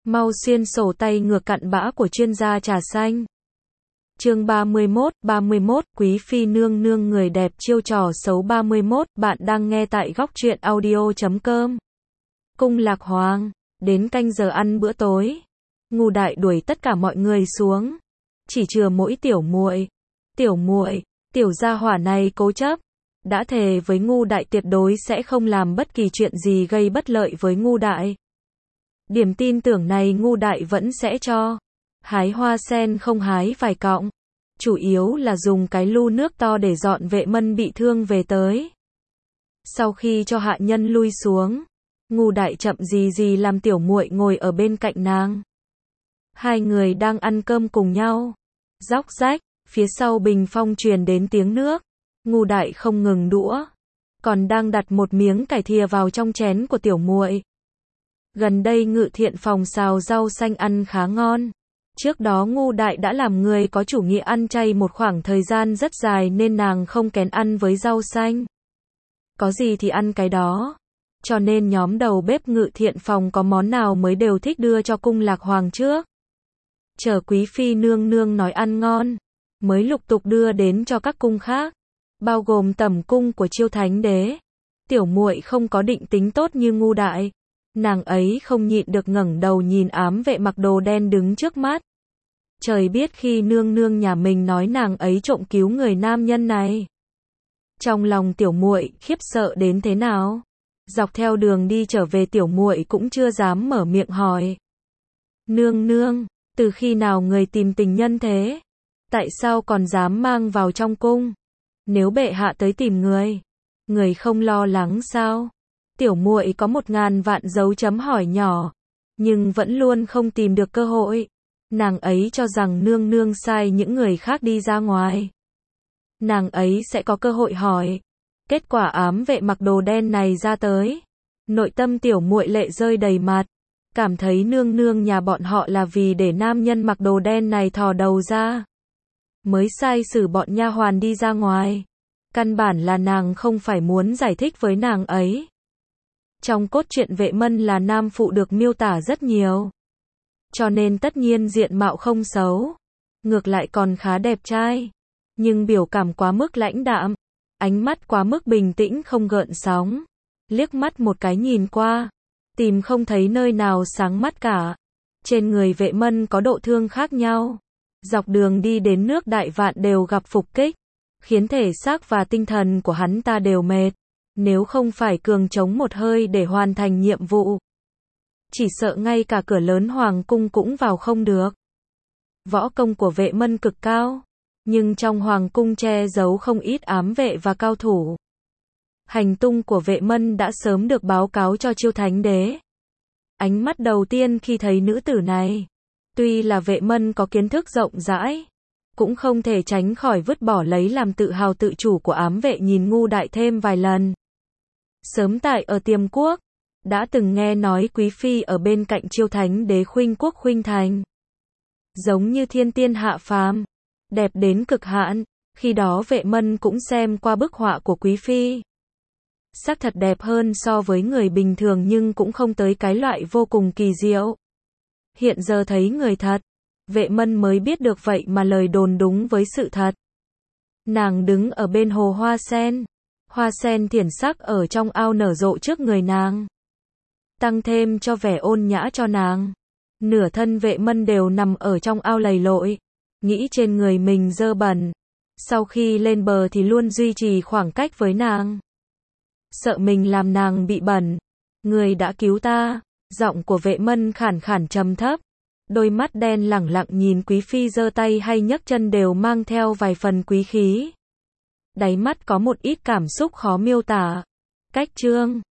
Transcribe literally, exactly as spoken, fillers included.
Mau xuyên sổ tay ngược cặn bã của chuyên gia trà xanh. Chương ba mươi mốt, ba mươi mốt, Quý phi nương nương người đẹp chiêu trò xấu ba mươi mốt, bạn đang nghe tại góc truyện audio chấm com. Cung Lạc Hoàng, đến canh giờ ăn bữa tối, Ngưu Đại đuổi tất cả mọi người xuống, chỉ chừa mỗi Tiểu Muội. Tiểu Muội, tiểu gia hỏa này cố chấp, đã thề với Ngưu Đại tuyệt đối sẽ không làm bất kỳ chuyện gì gây bất lợi với Ngưu Đại. Điểm tin tưởng này Ngưu Đại vẫn sẽ cho. Hái hoa sen không hái vài cọng, chủ yếu là dùng cái lu nước to để dọn Vệ Mân bị thương về tới. Sau khi cho hạ nhân lui xuống, Ngưu Đại chậm gì gì làm Tiểu Muội ngồi ở bên cạnh nàng. Hai người đang ăn cơm cùng nhau. Róc rách, phía sau bình phong truyền đến tiếng nước. Ngưu Đại không ngừng đũa, còn đang đặt một miếng cải thìa vào trong chén của Tiểu Muội. Gần đây Ngự Thiện phòng xào rau xanh ăn khá ngon. Trước đó Ngưu Đại đã làm người có chủ nghĩa ăn chay một khoảng thời gian rất dài nên nàng không kén ăn với rau xanh. Có gì thì ăn cái đó. Cho nên nhóm đầu bếp Ngự Thiện phòng có món nào mới đều thích đưa cho Cung Lạc Hoàng trước. Chờ Quý phi nương nương nói ăn ngon, mới lục tục đưa đến cho các cung khác, bao gồm tẩm cung của Chiêu Thánh Đế. Tiểu Muội không có định tính tốt như Ngưu Đại. Nàng ấy không nhịn được ngẩng đầu nhìn ám vệ mặc đồ đen đứng trước mắt. Trời biết khi nương nương nhà mình nói nàng ấy trộm cứu người nam nhân này, trong lòng Tiểu Muội khiếp sợ đến thế nào. Dọc theo đường đi trở về Tiểu Muội cũng chưa dám mở miệng hỏi. Nương nương, từ khi nào người tìm tình nhân thế? Tại sao còn dám mang vào trong cung? Nếu bệ hạ tới tìm người, người không lo lắng sao? Tiểu Muội có một ngàn vạn dấu chấm hỏi nhỏ, nhưng vẫn luôn không tìm được cơ hội. Nàng ấy cho rằng nương nương sai những người khác đi ra ngoài, nàng ấy sẽ có cơ hội hỏi. Kết quả ám vệ mặc đồ đen này ra tới, nội tâm Tiểu Muội lệ rơi đầy mặt, cảm thấy nương nương nhà bọn họ là vì để nam nhân mặc đồ đen này thò đầu ra, mới sai xử bọn nha hoàn đi ra ngoài. Căn bản là nàng không phải muốn giải thích với nàng ấy. Trong cốt truyện Vệ Mân là nam phụ được miêu tả rất nhiều, cho nên tất nhiên diện mạo không xấu, ngược lại còn khá đẹp trai, nhưng biểu cảm quá mức lãnh đạm, ánh mắt quá mức bình tĩnh không gợn sóng, liếc mắt một cái nhìn qua, tìm không thấy nơi nào sáng mắt cả. Trên người Vệ Mân có độ thương khác nhau, dọc đường đi đến nước Đại Vạn đều gặp phục kích, khiến thể xác và tinh thần của hắn ta đều mệt. Nếu không phải cường chống một hơi để hoàn thành nhiệm vụ, chỉ sợ ngay cả cửa lớn hoàng cung cũng vào không được. Võ công của Vệ Mân cực cao, nhưng trong hoàng cung che giấu không ít ám vệ và cao thủ. Hành tung của Vệ Mân đã sớm được báo cáo cho Chiêu Thánh Đế. Ánh mắt đầu tiên khi thấy nữ tử này, tuy là Vệ Mân có kiến thức rộng rãi, cũng không thể tránh khỏi vứt bỏ lấy làm tự hào tự chủ của ám vệ nhìn Ngưu Đại thêm vài lần. Sớm tại ở Tiềm Quốc, đã từng nghe nói Quý phi ở bên cạnh Chiêu Thánh Đế khuynh quốc khuynh thành, giống như thiên tiên hạ phàm, đẹp đến cực hạn. Khi đó Vệ Mân cũng xem qua bức họa của Quý phi, sắc thật đẹp hơn so với người bình thường nhưng cũng không tới cái loại vô cùng kỳ diệu. Hiện giờ thấy người thật, Vệ Mân mới biết được vậy mà lời đồn đúng với sự thật. Nàng đứng ở bên hồ hoa sen, hoa sen thiển sắc ở trong ao nở rộ trước người nàng, tăng thêm cho vẻ ôn nhã cho nàng. Nửa thân Vệ Mân đều nằm ở trong ao lầy lội, nghĩ trên người mình dơ bẩn, sau khi lên bờ thì luôn duy trì khoảng cách với nàng, sợ mình làm nàng bị bẩn. Người đã cứu ta. Giọng của Vệ Mân khản khản trầm thấp, đôi mắt đen lẳng lặng nhìn Quý phi giơ tay hay nhấc chân đều mang theo vài phần quý khí. Đáy mắt có một ít cảm xúc khó miêu tả. Cách chương